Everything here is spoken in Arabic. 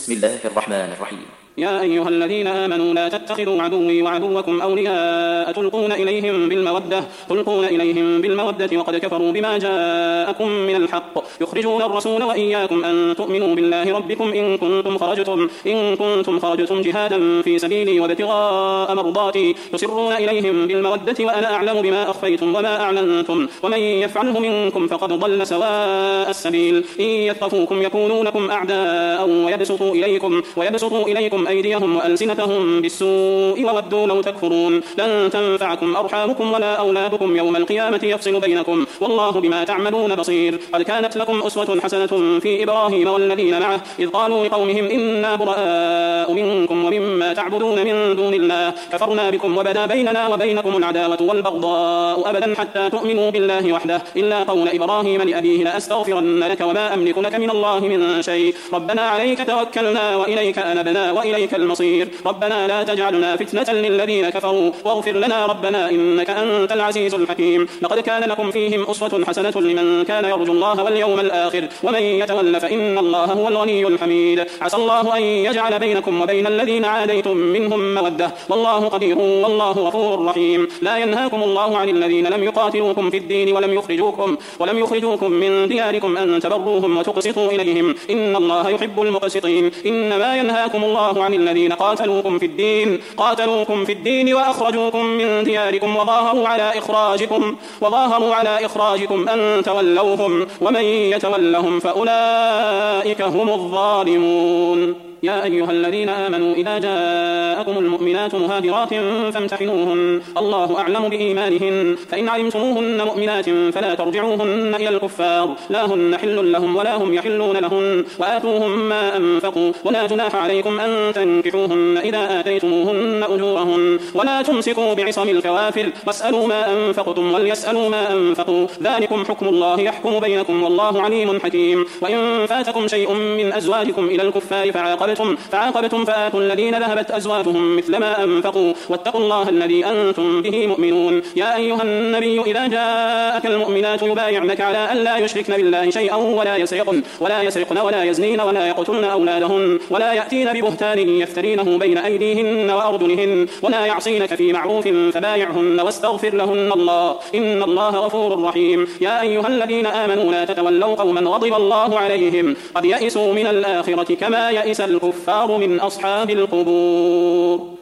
بسم الله الرحمن الرحيم. يا أيها الذين آمنوا لا تتخذوا عدوي وعدوكم أولياء تلقون إليهم بالمودة وقد كفروا بما جاءكم من الحق يخرجون الرسول وإياكم أن تؤمنوا بالله ربكم إن كنتم خرجتم جهادا في سبيلي وابتغاء مرضاتي تسرون إليهم بالمودة وأنا أعلم بما أخفيتم وما أعلنتم ومن يفعله منكم فقد ضل سواء السبيل إن يثقفوكم يكونوا لكم أعداء ويبسطوا إليكم أيديهم وألسنتهم بالسوء وودوا لو تكفرون لن تنفعكم أرحامكم ولا أولادكم يوم القيامة يفصل بينكم والله بما تعملون بصير. قد كانت لكم أسوة حسنة في إبراهيم والذين معه إذ قالوا لقومهم إنا براء منكم ومما تعبدون من دون الله كفرنا بكم وبدا بيننا وبينكم العداوة والبغضاء أبدا حتى تؤمنوا بالله وحده إلا قول إبراهيم لأبيه لأستغفرن لك وما أملك لك من الله من شيء ربنا عليك توكلنا وإليك أنبنا وإليك المصير ربنا لا تجعلنا فتنة للذين كفروا واغفر لنا ربنا إنك أنت العزيز الحكيم. لقد كان لكم فيهم أسوة حسنة لمن كان يرجو الله واليوم الآخر ومن يتول فإن الله هو الغني الحميد. عسى الله أن يجعل بينكم وبين الذين عاديتم منهم مودة والله قدير والله غفور رحيم. لا ينهاكم الله عن الذين لم يقاتلوكم في الدين ولم يخرجوكم من دياركم أن تبروهم وتقسطوا إليهم إن الله يحب المقسطين. إنما ينهاكم الله عن الذين قاتلوكم في الدين وأخرجوكم من دياركم وظاهروا على إخراجكم أن تولوهم ومن يتولهم فأولئك هم الظالمون. يا أيها الذين آمنوا إذا جاءكم المؤمنات مهاجرات فامتحنوهن الله أعلم بإيمانهن فإن علمتموهن مؤمنات فلا ترجعوهن إلى الكفار لا هن حل لهم ولا هم يحلون لهن وآتوهم ما أنفقوا ولا جناح عليكم أن تنكحوهن إذا آتيتموهن أجورهن ولا تمسكوا بعصم الكوافر واسألوا ما أنفقتم وليسألوا ما أنفقوا ذلكم حكم الله يحكم بينكم والله عليم حكيم. وإن فاتكم شيء من أزواجكم إلى الكفار فعاقبتم فآتوا الذين ذهبت أزواجهم مثل ما أنفقوا واتقوا الله الذي أنتم به مؤمنون. يا أيها النبي إذا جاءك المؤمنات يبايعنك على أن لا يشركن بالله شيئا ولا يسرقن ولا يزنين ولا يقتلن أولادهن ولا يأتين ببهتان يفترينه بين أيديهن وأرجلهن ولا يعصينك في معروف فبايعهن واستغفر لهن الله إن الله غفور رحيم. يا أيها الذين آمنوا لا تتولوا قوما غضب الله عليهم قد يئسوا من الآخرة كما يئس الكفار من أصحاب القبور.